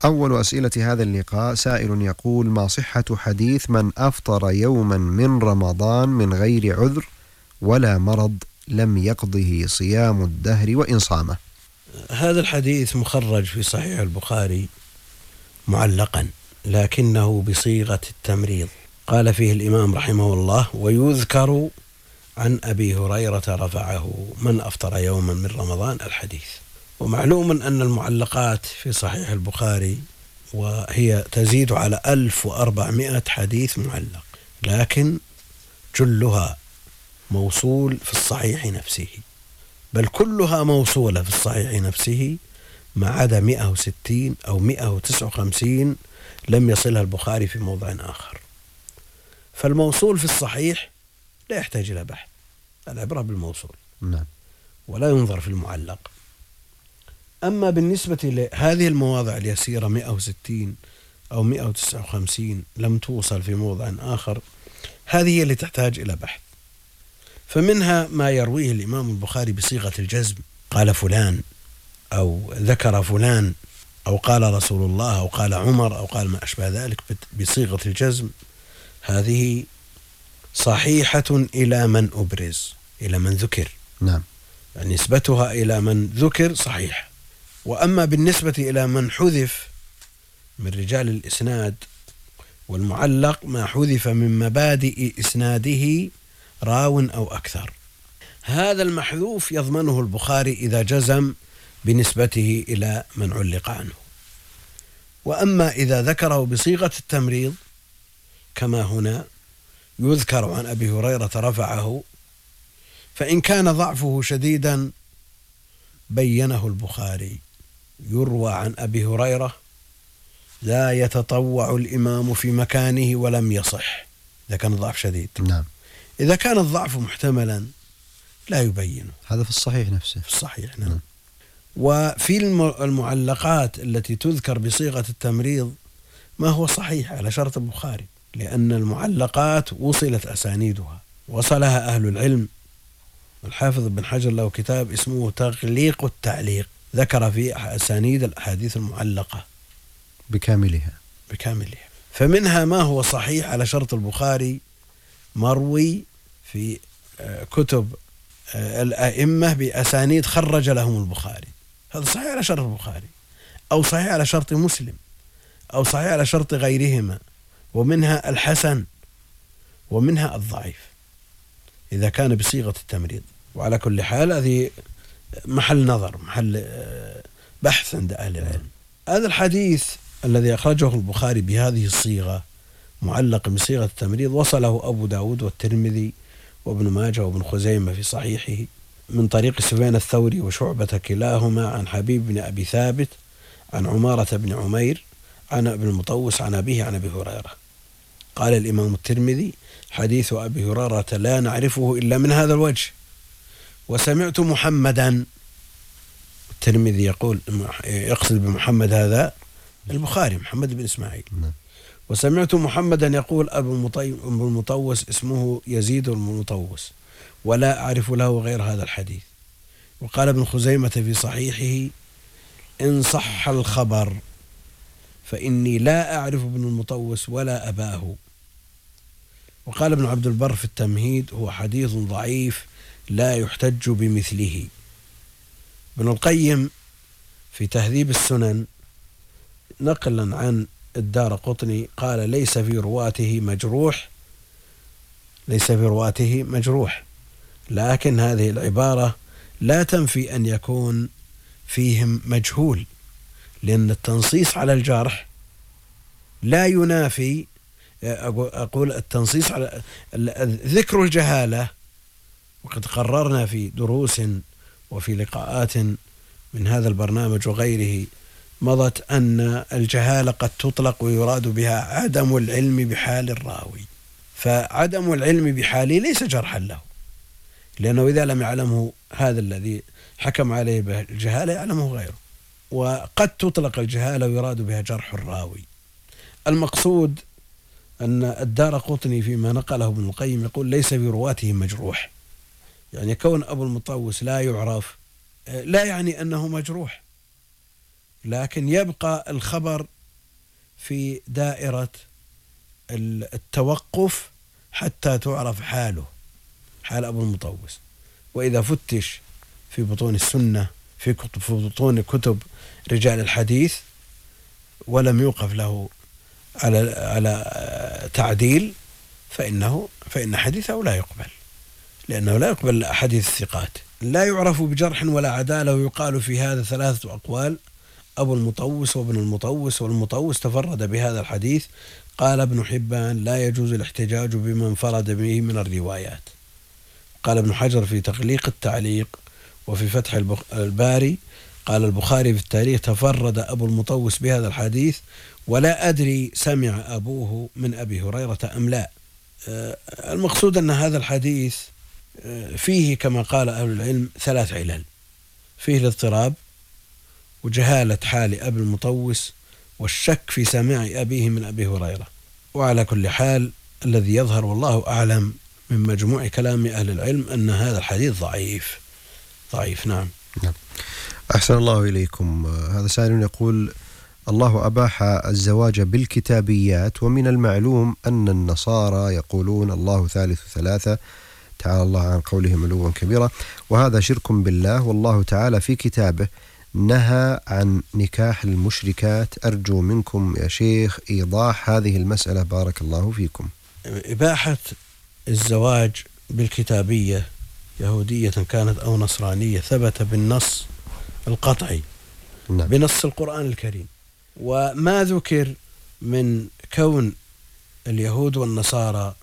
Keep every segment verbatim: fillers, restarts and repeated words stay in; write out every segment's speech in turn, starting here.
أول أسئلة هذا اللقاء سائل يقول: ما صحة حديث من أفطر يوما من رمضان من غير عذر ولا مرض لم يقضه صيام الدهر وإن صامه؟ هذا الحديث مخرج في صحيح البخاري معلقا لكنه بصيغة التمريض. قال فيه الإمام رحمه الله: ويذكر عن أبي هريرة رفعه من أفطر يوما من رمضان الحديث. ومعلوم أن المعلقات في صحيح البخاري وهي تزيد على ألف وأربعمائة حديث معلق، لكن جلها موصول في الصحيح نفسه، بل كلها موصولة في الصحيح نفسه ما عدا مئة وستين أو مئة وتسعة وخمسين لم يصلها البخاري في موضع آخر. فالموصول في الصحيح لا يحتاج إلى بحث، العبرة بالموصول نعم. ولا ينظر في المعلق. أما بالنسبة لهذه المواضع اليسيرة مئة وستين أو مئة وتسعة وخمسين لم توصل في موضع آخر، هذه هي اللي تحتاج إلى بحث. فمنها ما يرويه الإمام البخاري بصيغة الجزم، قال فلان أو ذكر فلان أو قال رسول الله أو قال عمر أو قال ما أشبه ذلك بصيغة الجزم، هذه صحيحة إلى من أبرز، إلى من ذكر. نعم. يعني نسبتها إلى من ذكر صحيح. وأما بالنسبة إلى من حذف من رجال الإسناد والمعلق ما حذف من مبادئ إسناده راو أو أكثر، هذا المحذوف يضمنه البخاري إذا جزم بنسبته إلى من علق عنه. وأما إذا ذكره بصيغة التمريض كما هنا يذكر عن أبي هريرة رفعه، فإن كان ضعفه شديدا بينه البخاري: يروى عن أبي هريرة لا يتطوع الإمام في مكانه ولم يصح، إذا كان الضعف شديد. نعم. إذا كان الضعف محتملا لا يبينه، هذا في الصحيح نفسه. في الصحيح نعم. نعم. وفي المعلقات التي تذكر بصيغة التمريض ما هو صحيح على شرط البخاري، لأن المعلقات وصلت أسانيدها، وصلها أهل العلم. الحافظ ابن حجر له كتاب اسمه تغليق التعليق، ذكر فيه أسانيد الأحاديث المعلقة بكاملها بكاملها فمنها ما هو صحيح على شرط البخاري مروي في كتب الأئمة بأسانيد خرج لهم البخاري، هذا صحيح على شرط البخاري، أو صحيح على شرط مسلم، أو صحيح على شرط غيرهما. ومنها الحسن ومنها الضعيف إذا كان بصيغة التمريض. وعلى كل حال هذه محل نظر، محل بحث عند أهل العلم. هذا الحديث الذي أخرجه البخاري بهذه الصيغة معلق بصيغة التمريض وصله أبو داود والترمذي وابن ماجه وابن خزيمة في صحيحه من طريق سفيان الثوري وشعبة كلاهما عن حبيب بن أبي ثابت عن عمارة بن عمير عن ابن المطوس عن أبيه عن أبي هريرة. قال الإمام الترمذي: حديث أبي هريرة لا نعرفه إلا من هذا الوجه، وسمعت محمدا. الترمذي يقول يقصد بمحمد هذا البخاري، محمد بن إسماعيل. وسمعت محمدا يقول أبو المطوس اسمه يزيد المطوس ولا أعرف له غير هذا الحديث. وقال ابن خزيمة في صحيحه: إن صح الخبر فإني لا أعرف ابن المطوس ولا أباه. وقال ابن عبد البر في التمهيد: هو حديث ضعيف لا يحتج بمثله. ابن القيم في تهذيب السنن نقلا عن الدارقطني قال: ليس في رواته مجروح ليس في رواته مجروح لكن هذه العبارة لا تنفي أن يكون فيهم مجهول، لأن التنصيص على الجرح لا ينافي، أقول التنصيص على ذكر الجهالة. وقد قررنا في دروس وفي لقاءات من هذا البرنامج وغيره مضت أن الجهالة قد تطلق ويراد بها عدم العلم بحال الراوي، فعدم العلم بحاله ليس جرحا له، لأنه إذا لم يعلمه هذا الذي حكم عليه بالجهالة يعلمه غيره. وقد تطلق الجهالة ويراد بها جرح الراوي. المقصود أن الدارقطني فيما نقله ابن القيم يقول: ليس في رواته مجروح، يعني كون أبو المطوس لا يعرف لا يعني أنه مجروح، لكن يبقى الخبر في دائرة التوقف حتى تعرف حاله، حال أبو المطوس. وإذا فتش في بطون السنة في بطون كتب رجال الحديث ولم يوقف له على على تعديل فإنه فإن حديثه لا يقبل، لأنه لا يقبل أحاديث الثقات. لا يعرف بجرح ولا عدالة، ويقال في هذا ثلاثة أقوال: أبو المطوس وابن المطوس والمطوس تفرد بهذا الحديث. قال ابن حبان: لا يجوز الاحتجاج بمن انفرد به من الروايات. قال ابن حجر في تغليق التعليق وفي فتح الباري: قال البخاري في التاريخ: تفرد أبو المطوس بهذا الحديث، ولا أدري سمع أبوه من أبي هريرة أم لا. المقصود أن هذا الحديث فيه كما قال أهل العلم ثلاث علل: فيه الاضطراب وجهالة حال أبي المطوس والشك في سماع أبيه من أبي هريرة. وعلى كل حال الذي يظهر والله أعلم من مجموع كلام أهل العلم أن هذا الحديث ضعيف ضعيف. نعم. نعم. أحسن الله إليكم. هذا سائل يقول: الله أباح الزواج بالكتابيات، ومن المعلوم أن النصارى يقولون الله ثالث ثلاثة، تعالى الله عن قولهم علوا كبيرا، وهذا شرك بالله، والله تعالى في كتابه نهى عن نكاح المشركات. أرجو منكم يا شيخ إيضاح هذه المسألة، بارك الله فيكم. إباحة الزواج بالكتابية يهودية كانت أو نصرانية ثبت بالنص القطعي، نعم. بنص القرآن الكريم. وما ذكر من كون اليهود والنصارى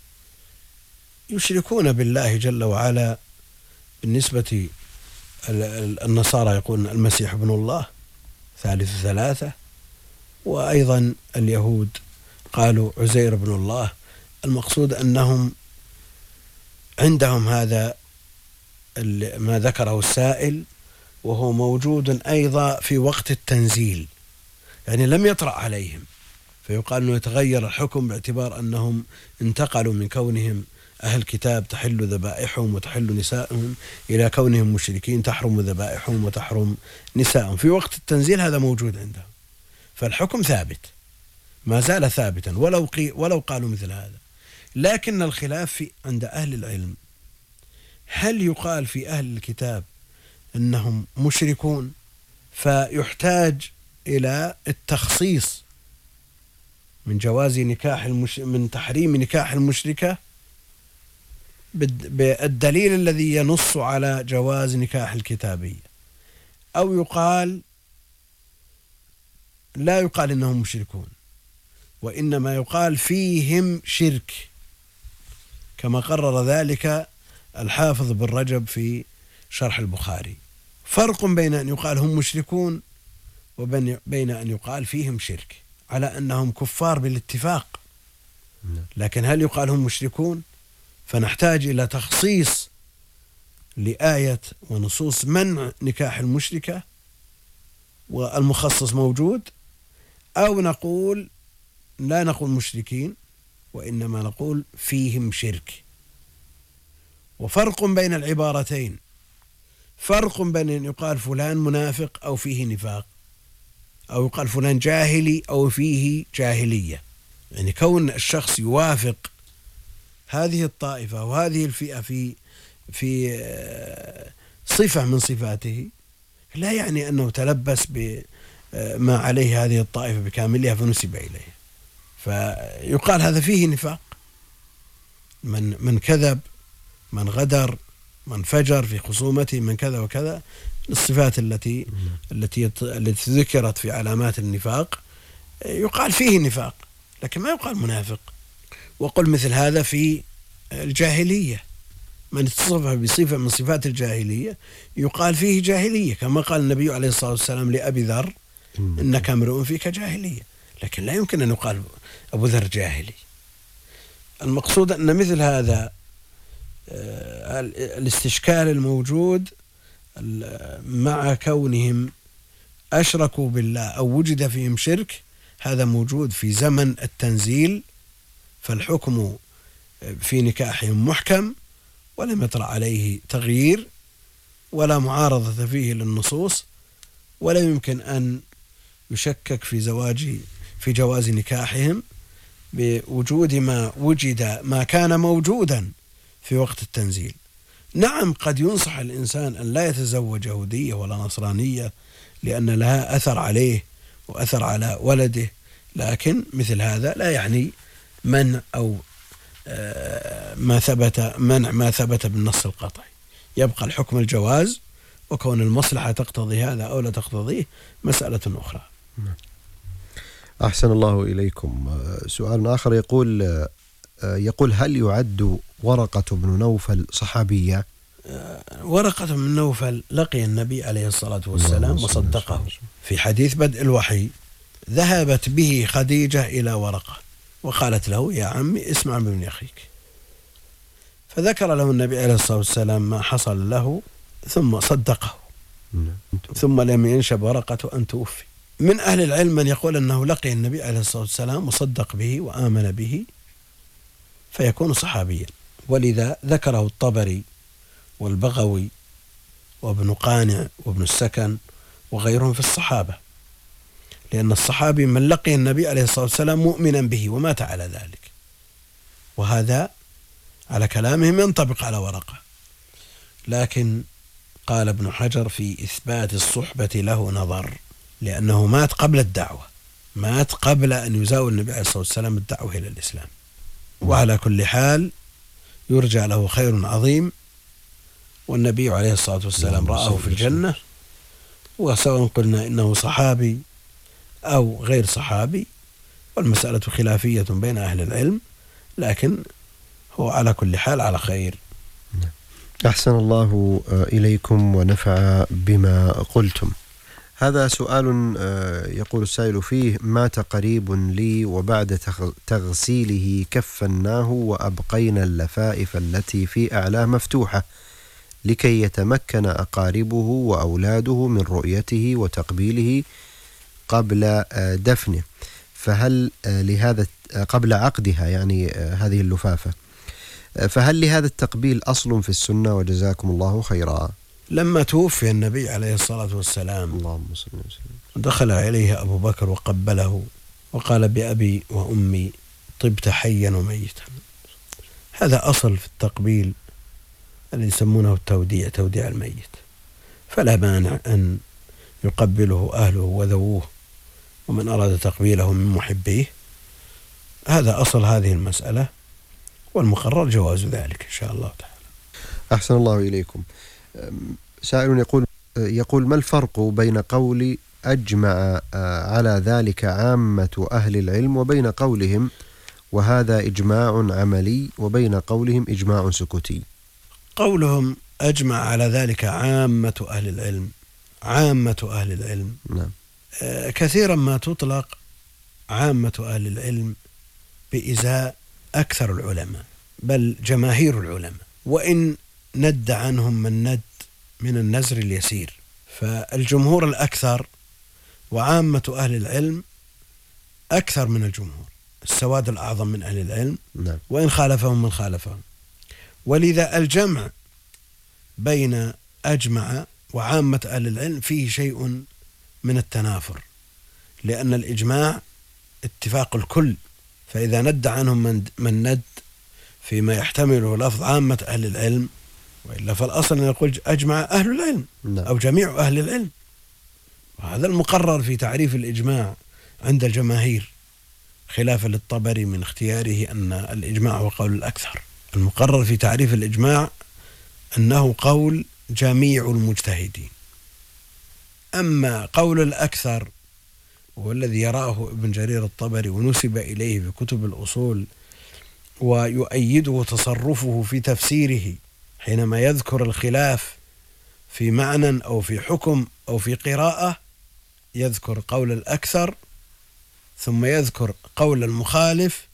يشركون بالله جل وعلا، بالنسبة النصارى يقولون المسيح ابن الله ثالث ثلاثة، وأيضا اليهود قالوا عزير ابن الله. المقصود أنهم عندهم هذا ما ذكره السائل، وهو موجود أيضا في وقت التنزيل، يعني لم يطرأ عليهم، فيقال أنه يتغير الحكم باعتبار أنهم انتقلوا من كونهم أهل كتاب تحل ذبائحهم وتحل نسائهم إلى كونهم مشركين تحرم ذبائحهم وتحرم نسائهم. في وقت التنزيل هذا موجود عندهم، فالحكم ثابت، ما زال ثابتا ولو, قي ولو قالوا مثل هذا. لكن الخلاف في عند أهل العلم: هل يقال في أهل الكتاب أنهم مشركون فيحتاج إلى التخصيص من جواز نكاح المش... من تحريم نكاح المشركة بالدليل الذي ينص على جواز نكاح الكتابية، أو يقال لا يقال إنهم مشركون، وإنما يقال فيهم شرك، كما قرر ذلك الحافظ بن رجب في شرح البخاري. فرق بين أن يقال هم مشركون وبين أن يقال فيهم شرك، على أنهم كفار بالاتفاق، لكن هل يقال هم مشركون؟ فنحتاج إلى تخصيص لآية ونصوص منع نكاح المشركة والمخصص موجود، أو نقول لا نقول مشركين وإنما نقول فيهم شرك. وفرق بين العبارتين، فرق بين أن يقال فلان منافق أو فيه نفاق، أو يقال فلان جاهلي أو فيه جاهلية. يعني كون الشخص يوافق هذه الطائفة وهذه الفئة في في صفة من صفاته لا يعني أنه تلبس بما عليه هذه الطائفة بكاملها فنسب إليه، فيقال هذا فيه نفاق. من من كذب، من غدر، من فجر في خصومته، من كذا وكذا، الصفات التي التي التي ذكرت في علامات النفاق يقال فيه نفاق، لكن ما يقال منافق. وقل مثل هذا في الجاهلية، من اتصف بصفة من صفات الجاهلية يقال فيه جاهلية، كما قال النبي عليه الصلاة والسلام لأبي ذر: إنك امرؤ فيك جاهلية. لكن لا يمكن أن يقال أبو ذر جاهلي. المقصود أن مثل هذا الاستشكال الموجود مع كونهم أشركوا بالله أو وجد فيهم شرك، هذا موجود في زمن التنزيل، فالحكم في نكاحهم محكم ولم يطرأ عليه تغيير ولا معارضة فيه للنصوص، ولا يمكن أن يشكك في زواج في جواز نكاحهم بوجود ما وجد ما كان موجودا في وقت التنزيل. نعم قد ينصح الإنسان أن لا يتزوج يهودية ولا نصرانية لأن لها أثر عليه وأثر على ولده، لكن مثل هذا لا يعني منع أو ما ثبت منع ما ثبت بالنص القطعي. يبقى الحكم الجواز، وكون المصلحة تقتضي هذا أو لا تقتضيه مسألة أخرى. أحسن الله إليكم. سؤال آخر يقول يقول هل يعد ورقة بن نوفل صحابية؟ ورقة بن نوفل لقي النبي عليه الصلاة والسلام وصدقه. في حديث بدء الوحي ذهبت به خديجة إلى ورقة وقالت له يا عمي اسمع من أخيك، فذكر له النبي عليه الصلاة والسلام ما حصل له ثم صدقه، ثم لم ينشب ورقة أن توفي. من أهل العلم من يقول أنه لقي النبي عليه الصلاة والسلام وصدق به وآمن به فيكون صحابيا، ولذا ذكره الطبري والبغوي وابن قانع وابن السكن وغيرهم في الصحابة، لأن الصحابي من لقي النبي عليه الصلاة والسلام مؤمنا به ومات على ذلك، وهذا على كلامهم ينطبق على ورقة. لكن قال ابن حجر في إثبات الصحبة له نظر، لأنه مات قبل الدعوة، مات قبل أن يزاول النبي عليه الصلاة والسلام الدعوة إلى الإسلام. وعلى كل حال يرجع له خير عظيم، والنبي عليه الصلاة والسلام رآه في الجنة، وسواء قلنا إنه صحابي أو غير صحابي والمسألة خلافية بين أهل العلم، لكن هو على كل حال على خير. أحسن الله إليكم ونفع بما قلتم. هذا سؤال يقول السائل فيه مات قريب لي وبعد تغسيله كفناه وأبقينا اللفائف التي في أعلاه مفتوحة لكي يتمكن أقاربه وأولاده من رؤيته وتقبيله قبل دفنه، فهل لهذا قبل عقدها يعني هذه اللفافة، فهل لهذا التقبيل أصل في السنة؟ وجزاكم الله خيرا. لما توفي النبي عليه الصلاة والسلام اللهم صل وسلم دخل عليه أبو بكر وقبله وقال بأبي وأمي طبت حيا وميتا. هذا أصل في التقبيل الذي يسمونه التوديع، توديع الميت، فلا مانع أن يقبله أهله وذووه ومن أراد تقبيله من محبيه. هذا أصل هذه المسألة، والمقرر جواز ذلك إن شاء الله تعالى. أحسن الله إليكم. سائل يقول يقول ما الفرق بين قول أجمع على ذلك عامة أهل العلم وبين قولهم وهذا إجماع عملي وبين قولهم إجماع سكوتي؟ قولهم أجمع على ذلك عامة أهل العلم، عامة أهل العلم نعم. كثيرا ما تطلق عامة أهل العلم بإزاء أكثر العلماء بل جماهير العلماء، وإن ند عنهم من ند من النزر اليسير، فالجمهور الأكثر وعامة أهل العلم أكثر من الجمهور، السواد الأعظم من أهل العلم نعم. وإن خالفهم من خالفهم. ولذا الجمع بين أجمع وعامة أهل العلم فيه شيء من التنافر، لأن الإجماع اتفاق الكل، فإذا ند عنهم من, من ند فيما يحتمله لفظ عامة أهل العلم، وإلا فالأصل أن يقول أجمع أهل العلم أو جميع أهل العلم، وهذا المقرر في تعريف الإجماع عند الجماهير، خلافا للطبري من اختياره أن الإجماع هو قول الأكثر. المقرر في تعريف الإجماع أنه قول جميع المجتهدين. أما قول الأكثر هو الذي يراه ابن جرير الطبري ونسب إليه في كتب الأصول، ويؤيده تصرفه في تفسيره حينما يذكر الخلاف في معنى أو في حكم أو في قراءة، يذكر قول الأكثر ثم يذكر قول المخالف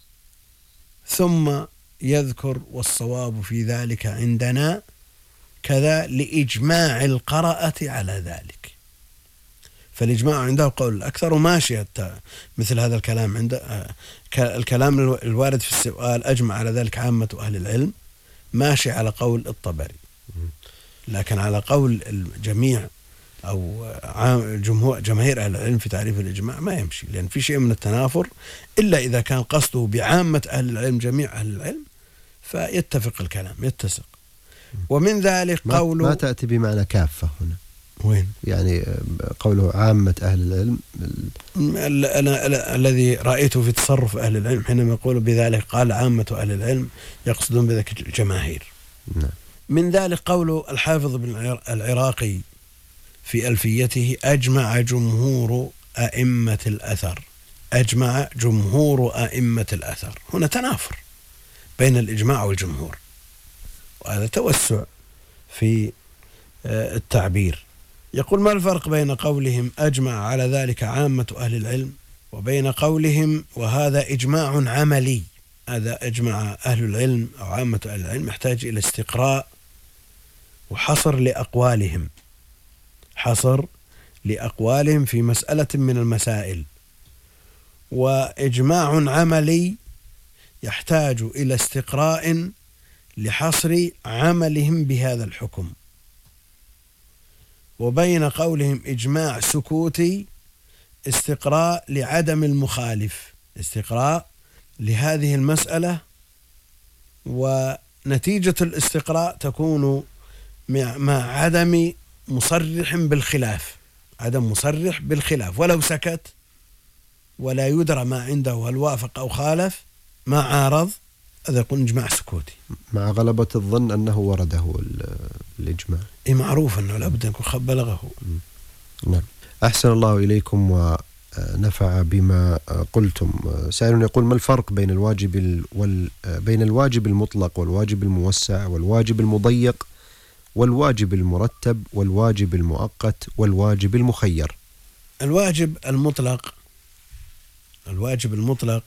ثم يذكر والصواب في ذلك عندنا كذا لإجماع القراءة على ذلك. فالإجماع عنده قول الأكثر وماشي مثل هذا الكلام عند الكلام الوارد في السؤال أجمع على ذلك عامة أهل العلم ماشي على قول الطبري، لكن على قول الجميع أو جمهور جماهير أهل العلم في تعريف الإجماع ما يمشي، لأن في شيء من التنافر، إلا إذا كان قصده بعامة أهل العلم جميع أهل العلم فيتفق الكلام يتسق. ومن ذلك قوله ما تأتي بمعنى كافة هنا، وين يعني قوله عامة أهل العلم ال ال ال الذي رأيته في تصرف أهل العلم حينما يقول بذلك قال عامة أهل العلم يقصدون بذلك الجماهير. نعم. من ذلك قول الحافظ بن العراقي في ألفيته أجمع جمهور أئمة الأثر، أجمع جمهور أئمة الأثر، هنا تنافر بين الإجماع والجمهور، وهذا توسع في التعبير. يقول ما الفرق بين قولهم أجمع على ذلك عامة أهل العلم وبين قولهم وهذا إجماع عملي؟ هذا أجمع أهل العلم أو عامة أهل العلم يحتاج إلى استقراء وحصر لأقوالهم، حصر لأقوالهم في مسألة من المسائل. وإجماع عملي يحتاج إلى استقراء لحصر عملهم بهذا الحكم. وبين قولهم إجماع سكوتي استقراء لعدم المخالف، استقراء لهذه المسألة، ونتيجة الاستقراء تكون مع عدم مصرح بالخلاف، عدم مصرح بالخلاف، ولو سكت ولا يدرى ما عنده هل وافق أو خالف ما عارض، هذا يكون إجماع سكوتي مع غلبة الظن أنه ورده الإجماع. إيه معروف أنه لابد أن يكون بلغه. نعم. أحسن الله إليكم ونفع بما قلتم. سائل يقول ما الفرق بين الواجب وال... بين الواجب المطلق والواجب الموسع والواجب المضيق والواجب المرتب والواجب المؤقت والواجب المخير؟ الواجب المطلق، الواجب المطلق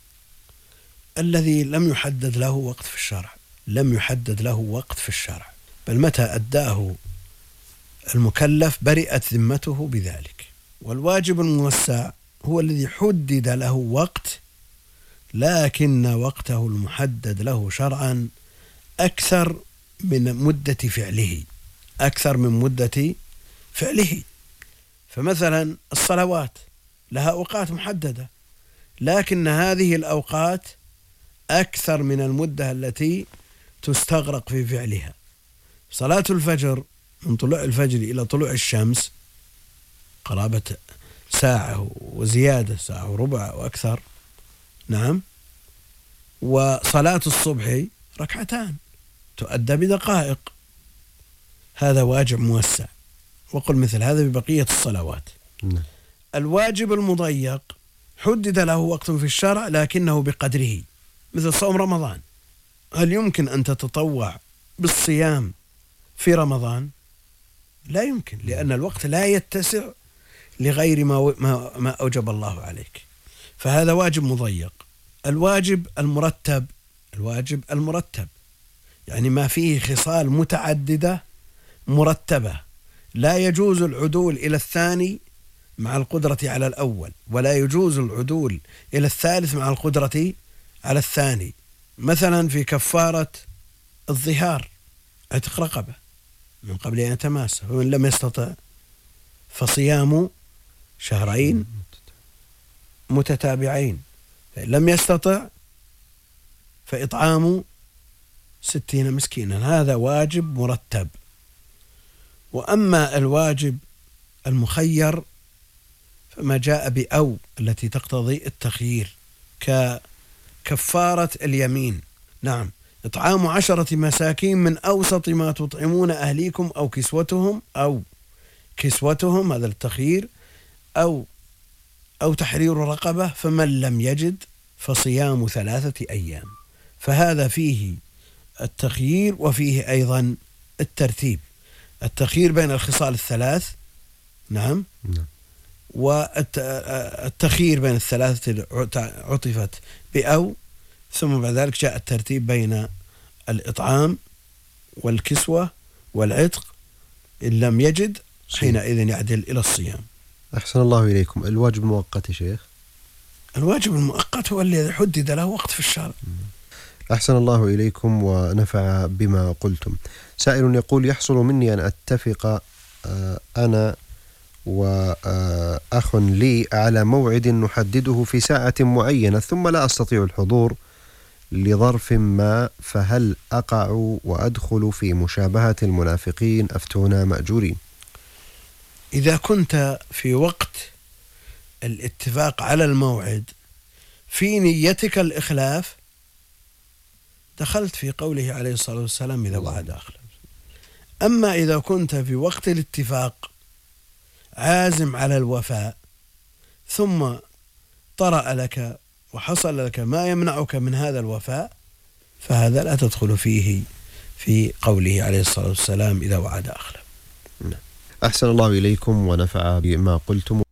الذي لم يحدد له وقت في الشرع، لم يحدد له وقت في الشرع، بل متى أداه المكلف برئت ذمته بذلك. والواجب الموسع هو الذي حدد له وقت لكن وقته المحدد له شرعا أكثر من مدة فعله، أكثر من مدة فعله. فمثلا الصلوات لها أوقات محددة، لكن هذه الأوقات أكثر من المدة التي تستغرق في فعلها. صلاة الفجر من طلوع الفجر إلى طلوع الشمس قرابة ساعة وزيادة، ساعة وربع وأكثر. نعم. وصلاة الصبح ركعتان تؤدى بدقائق، هذا واجب موسع. وقل مثل هذا ببقية الصلوات. نعم. الواجب المضيق حدد له وقت في الشرع لكنه بقدره، مثل صوم رمضان. هل يمكن أن تتطوع بالصيام في رمضان؟ لا يمكن، لأن الوقت لا يتسع لغير ما ما ما أوجب الله عليك، فهذا واجب مضيق. الواجب المرتب، الواجب المرتب يعني ما فيه خصال متعددة مرتبة، لا يجوز العدول إلى الثاني مع القدرة على الأول، ولا يجوز العدول إلى الثالث مع القدرة على الثاني. مثلا في كفارة الظهار عتق رقبة من قبل أن يتماسى، ومن لم يستطع فصيام شهرين متتابعين، فإن لم يستطع فإطعام ستين مسكينا، هذا واجب مرتب. وأما الواجب المخير فما جاء بأو التي تقتضي التخيير ككفارة اليمين. نعم. إطعام عشرة مساكين من أوسط ما تطعمون أهليكم أو كسوتهم، أو كسوتهم هذا التخيير، أو أو تحرير رقبة، فمن لم يجد فصيام ثلاثة أيام. فهذا فيه التخيير وفيه أيضا الترتيب، التخيير بين الخصال الثلاث. نعم. والتخيير بين الثلاثة عطفت بأو، ثم بعد ذلك جاء الترتيب بين الإطعام والكسوة والعتق، إن لم يجد حينئذ يعدل إلى الصيام. أحسن الله إليكم. الواجب المؤقت يا شيخ؟ الواجب المؤقت هو الذي حدد له وقت في الشرع. أحسن الله إليكم ونفع بما قلتم. سائل يقول يحصل مني أن أتفق أنا وأخ لي على موعد نحدده في ساعة معينة ثم لا أستطيع الحضور لظرف ما، فهل أقع وأدخل في مشابهة المنافقين؟ أفتونا مأجورين. إذا كنت في وقت الاتفاق على الموعد في نيتك الإخلاف دخلت في قوله عليه الصلاة والسلام إذا وعد أخلف. أما إذا كنت في وقت الاتفاق عازم على الوفاء ثم طرأ لك وحصل لك ما يمنعك من هذا الوفاء فهذا لا تدخل فيه في قوله عليه الصلاة والسلام إذا وعد أخلف. أحسن الله إليكم ونفع بما قلتم.